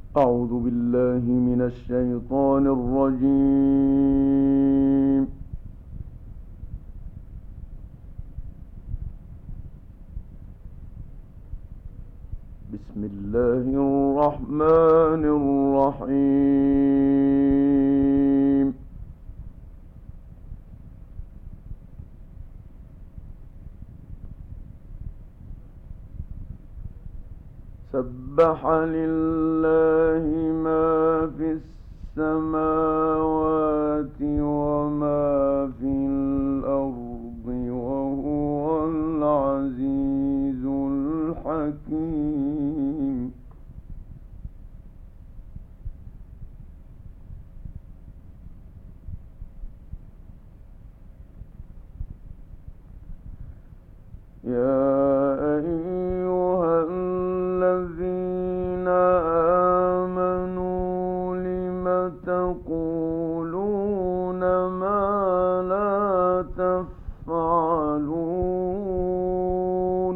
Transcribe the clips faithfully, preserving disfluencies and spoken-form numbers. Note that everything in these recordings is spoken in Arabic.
أعوذ بالله من الشيطان الرجيم. بسم الله الرحمن الرحيم. سبح لله ما في السماوات وما في الأرض وهو العزيز الحكيم. يا أيها الذين آمنوا لم تقولون ما لا تفعلون.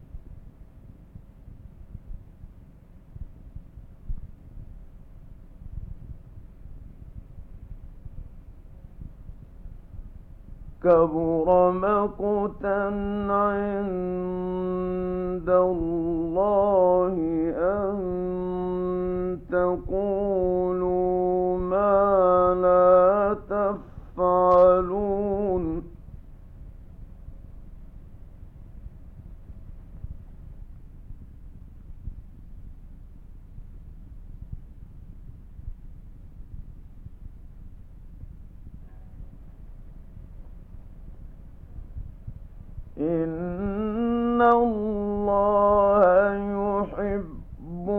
كبر مقتا عند الله أن تقولوا ما لا تفعلون. إن الله يحب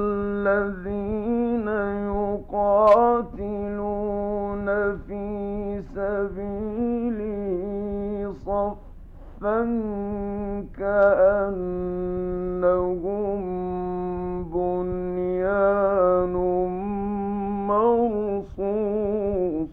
الذين يقاتلون في سبيله صفا كأنهم بنيان مرصوص.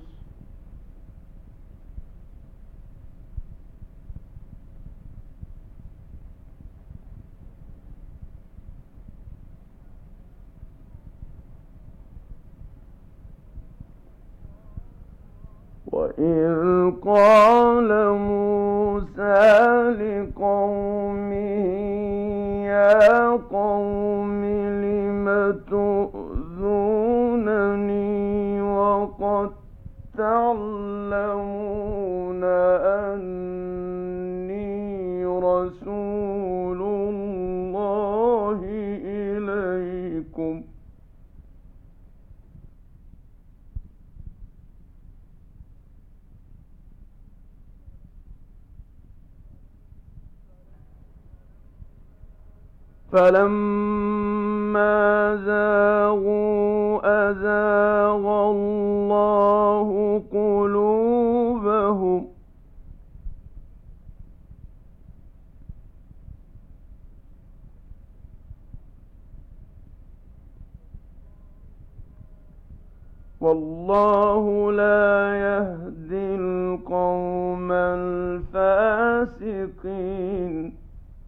وإذ قال موسى لقومه يا قوم لم تؤذونني وقد تعلمون أني رسول الله إليكم. فلما زاغوا أزاغ الله قلوبهم والله لا يهدي القوم الفاسقين.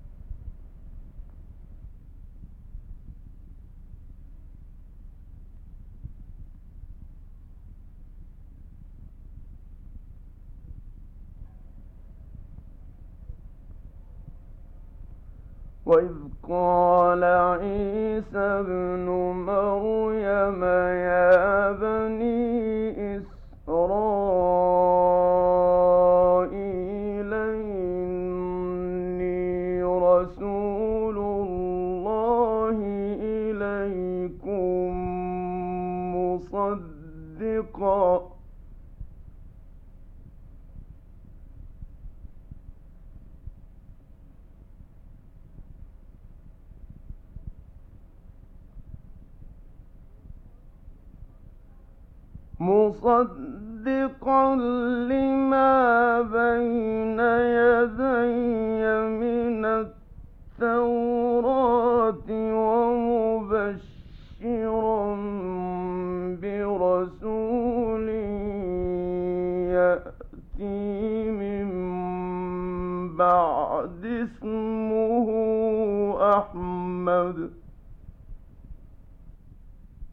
وإذ قال عيسى ابن مريم يا بني إسرائيل إني رسول الله إليكم مصدقا مصدقا لما بين يدي من التوراة ومبشرا برسول يأتي من بعد اسمه أحمد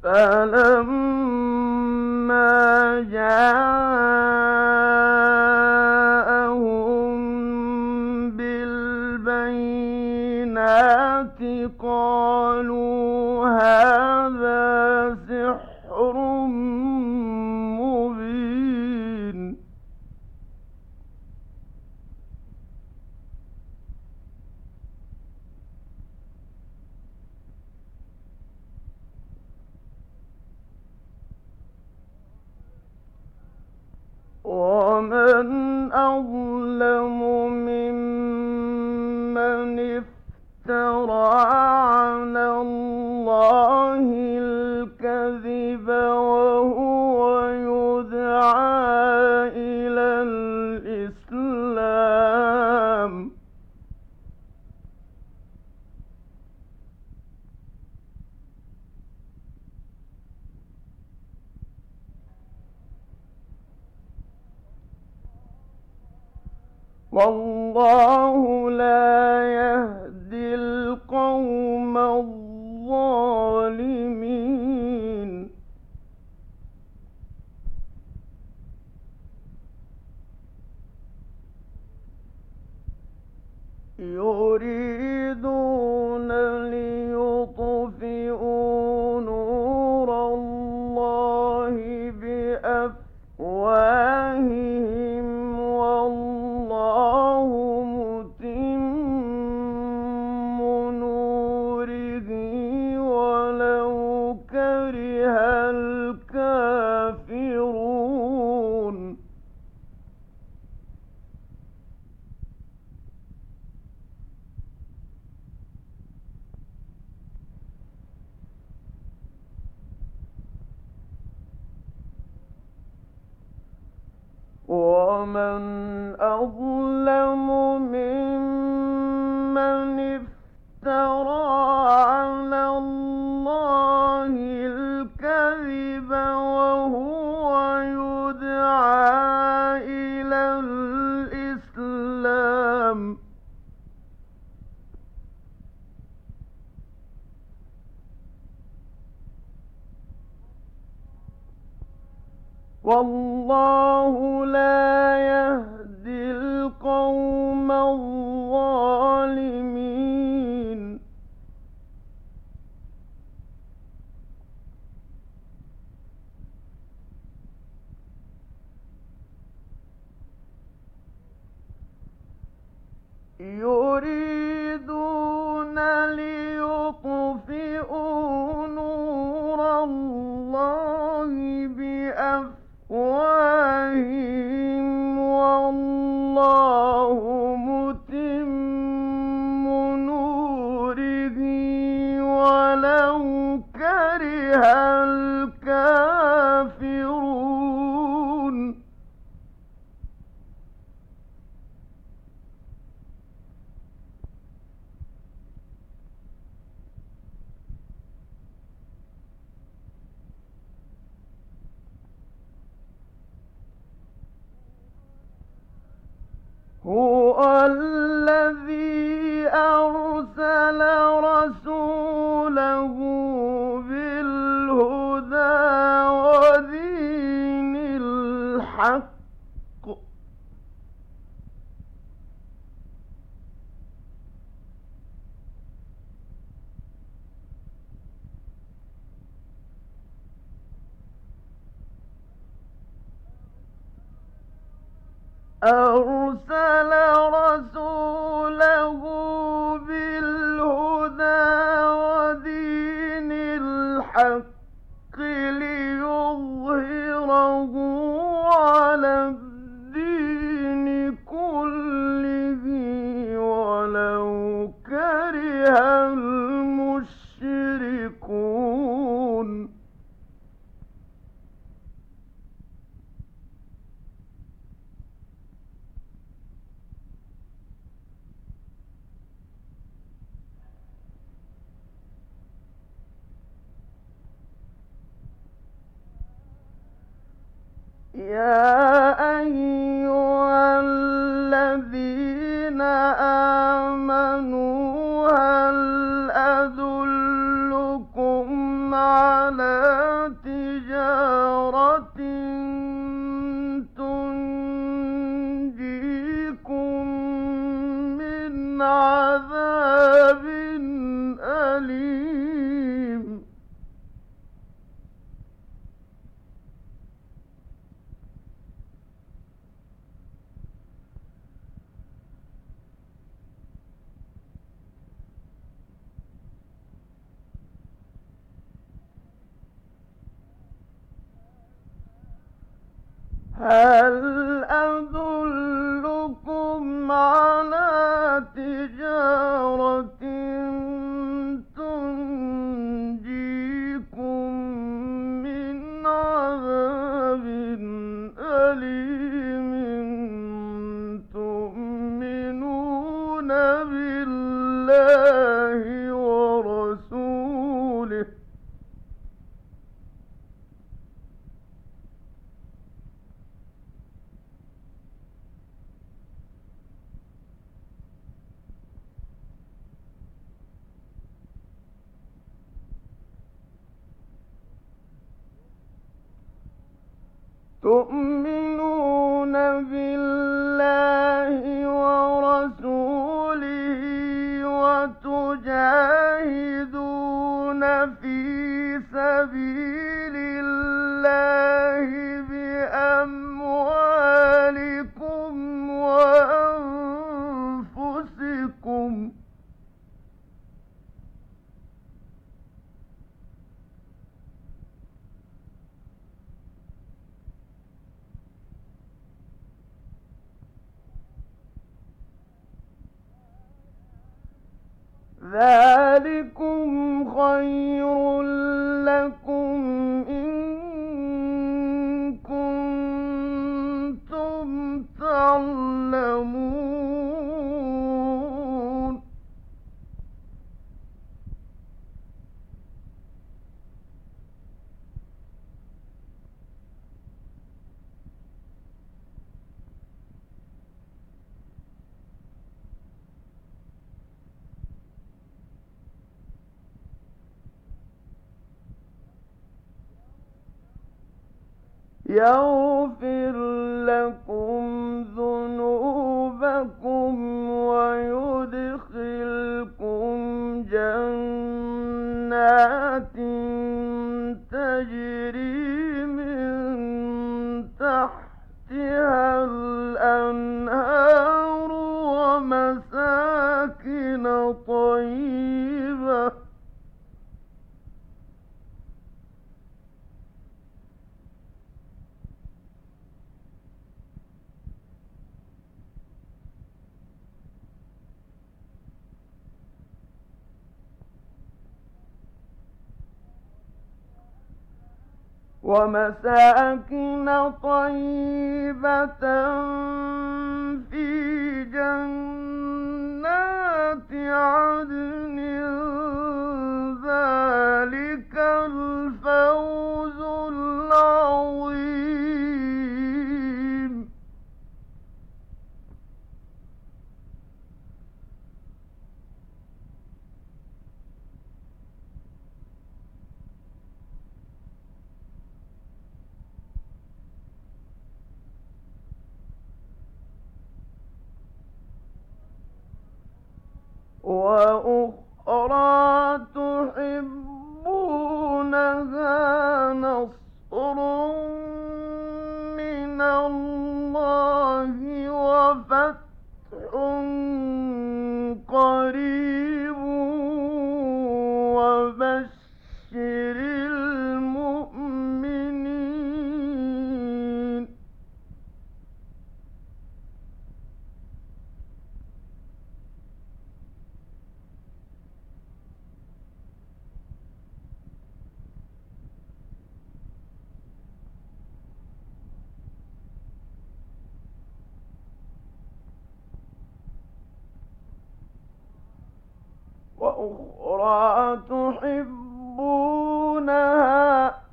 فلما جاءهم بالبينات قالوا هذا سحر مبين. ومن أظلم ممن افترى على الله الكذب وهو يدعى إلى الإسلام. والله لا يهدي القوم الظالمين. يريدون ليطفئوا نور الله بأفواههم والله متم نوره ولو كره الكافرون. ومن أظلم ممن افترى على الله الكذب وهو يدعى إلى الإسلام. والله لا يهدي القوم الظالمين. يريدون ليطفئوا نور الله بأفواههم والله متم نوره ولو كره الكافرون. هو الذي أرسل رسوله بالهدى ودين الحق أرسل رسوله بالهدى ودين الحق ليظهره على الدين كله ولو كره المشركون. يا أيها الذين آمنوا هل أدلكم على هل أدلكم على تجارة تنجيكم من عذاب أليم تؤمنون بالله ورسوله تؤمنون بالله ورسوله وتجاهدون في سبيل الله بأموالكم وأنفسكم ذلكم خير لكم إن كنتم تعلمون يغفر لكم ذنوبكم ويدخلكم جنات تجري من تحتها الأنهار ومساكن طيبة ومساكن طيبة في جنات عدن ذلك الفوز العظيم وأخرى تحبونها نصر من الله وفتح قريب وبشر المؤمنين وأخرى تحبونها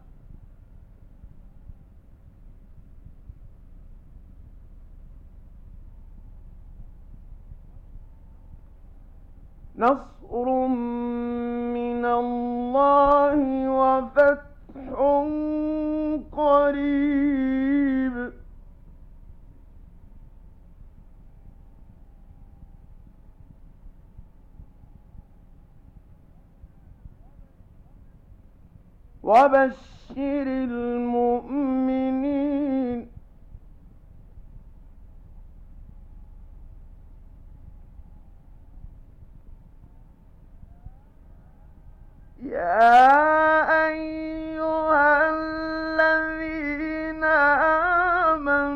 نصر من الله وفتح قريب وبشر المؤمنين يا أيها الذين آمنوا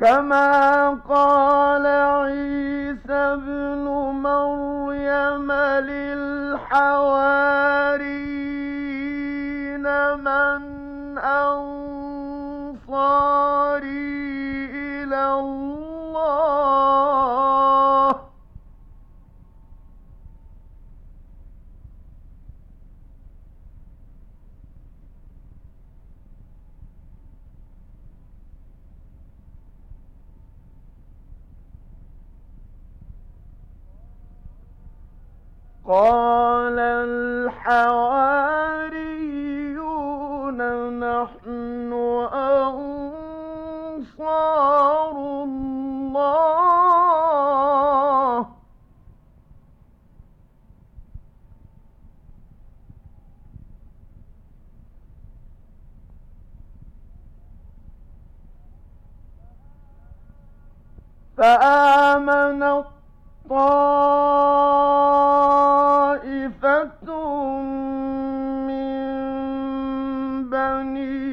كما قال عيسى ابن مريم للحواريين من أنصاري إلى الله قال الحواريون نحن أنصار الله فآمنت طائفة من بني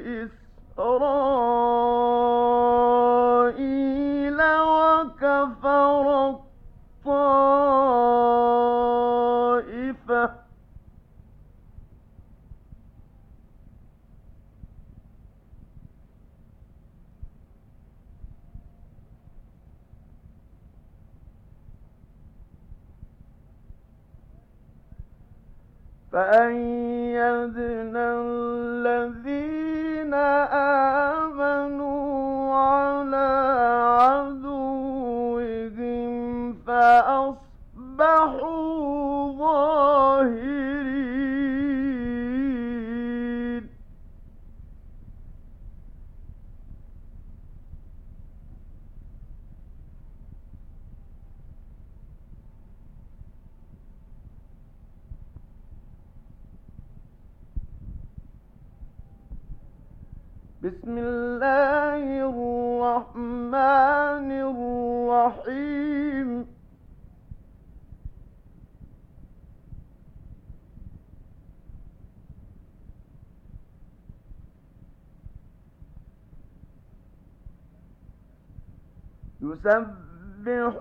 إسرائيل وكفرت طائفة فأيدنا الذين آمنوا على عدوهم فأصبحوا ظاهرين بسم الله الرحمن الرحيم يسبح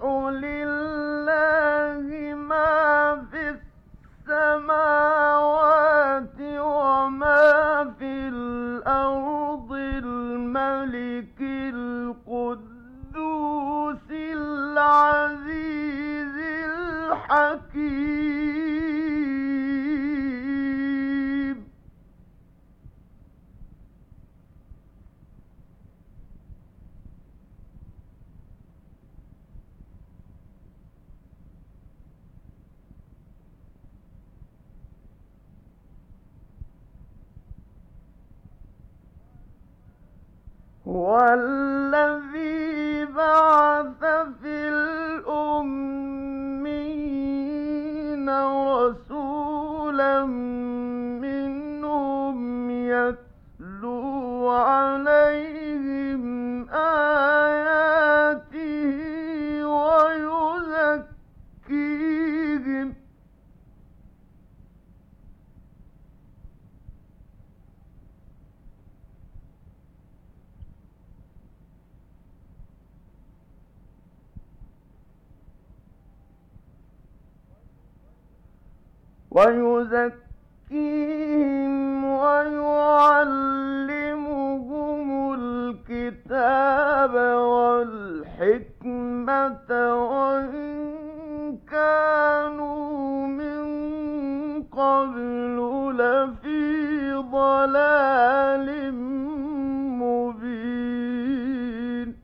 لله ما في السماوات وما في الأرض الملك القدوس العزيز الحكيم هو الذي بعث في الأمين رسولا منهم يتلو عليهم آياته ويزكيهم ويزكيهم ويعلمهم الكتاب والحكمة وإن كانوا من قبل لفي ضلال مبين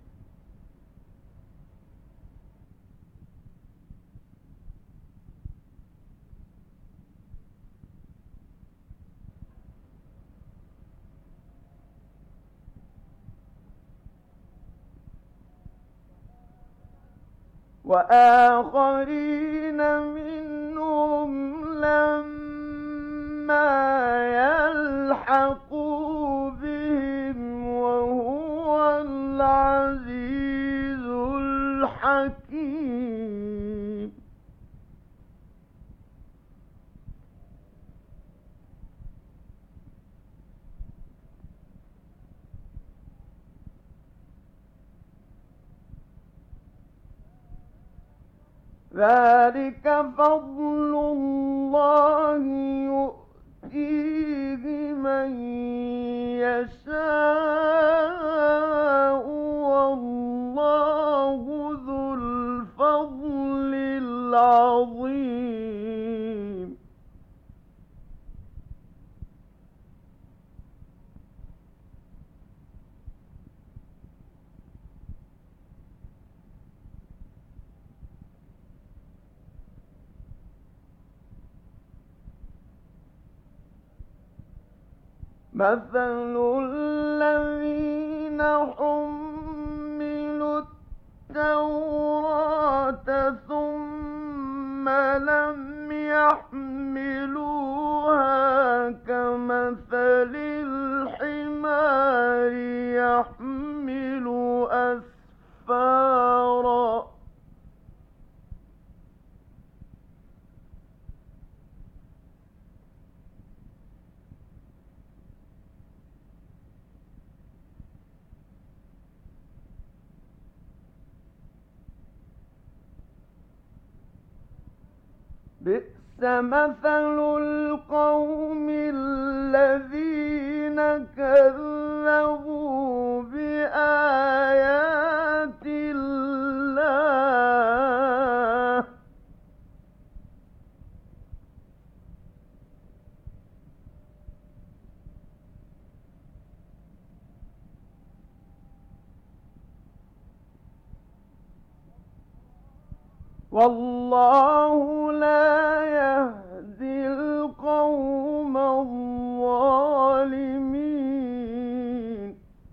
وآخرين منهم لما يلحقوا بهم وهو العزيز الحكيم ذلك فضل الله يؤتيه من يشاء والله ذو الفضل العظيم. مثل الذين حملوا التوراة ثم لم يحملوها كمثل الحمار يحمل أسفارا بئس مثل القوم الذين كذبوا بآيات الله والله لا يهدي القوم الظالمين.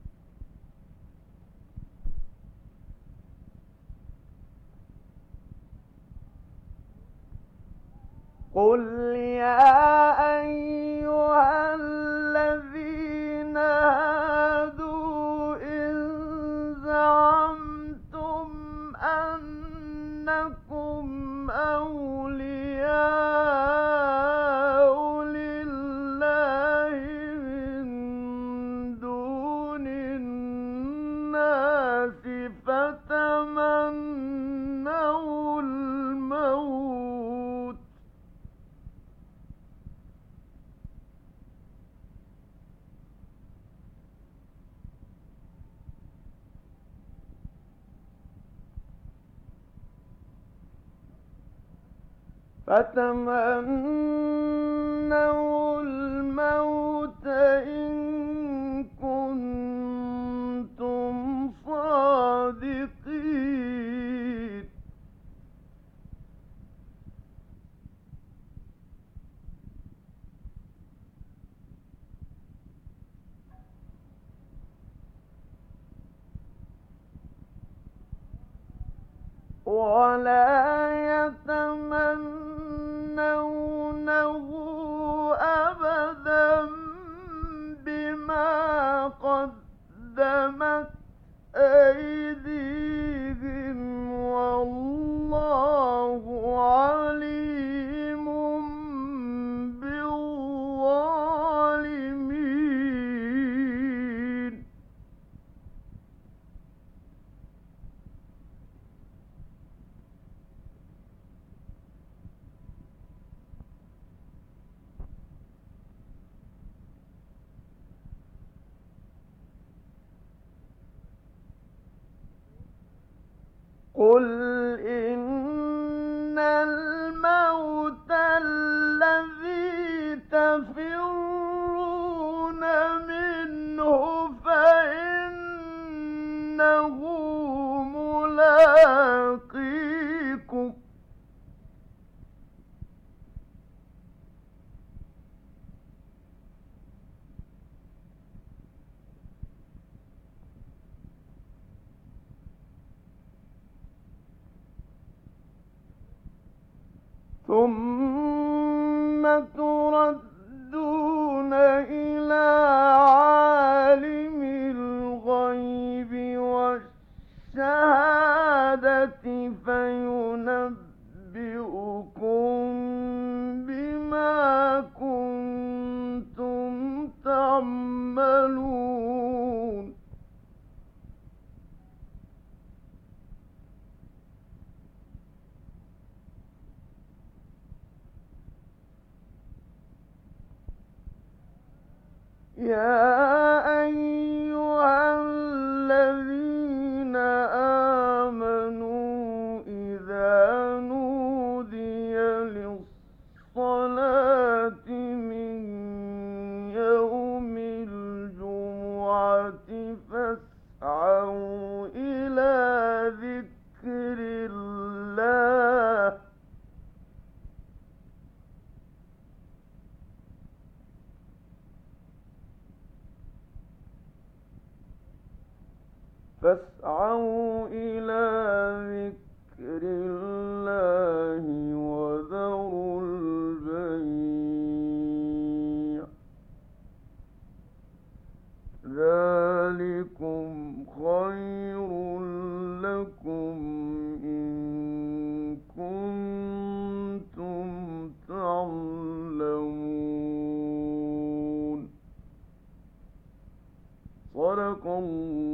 قل يا أيها الذين هادوا إن زعمتم أنكم أولياء لله من دون الناس فتمنوا الموت فتمنوا الموت إن كنتم صادقين. ولا يتمنونه أبدا بما قدمت أيديهم والله عليم بالظالمين. قل إن الموت الذي تفرون منه فإنه ملاقيكم ثم تردون إلى عالم الغيب والشهادة فينبئكم بما كنتم تعملون. يا أيها الذين آمنوا إذا نودي للصلاة من يوم الجمعة فاسعوا إلى ذكر الله فاسعوا إلى ذكر الله وذروا البيع ذلكم خير لكم إن كنتم تعلمون. صدق الله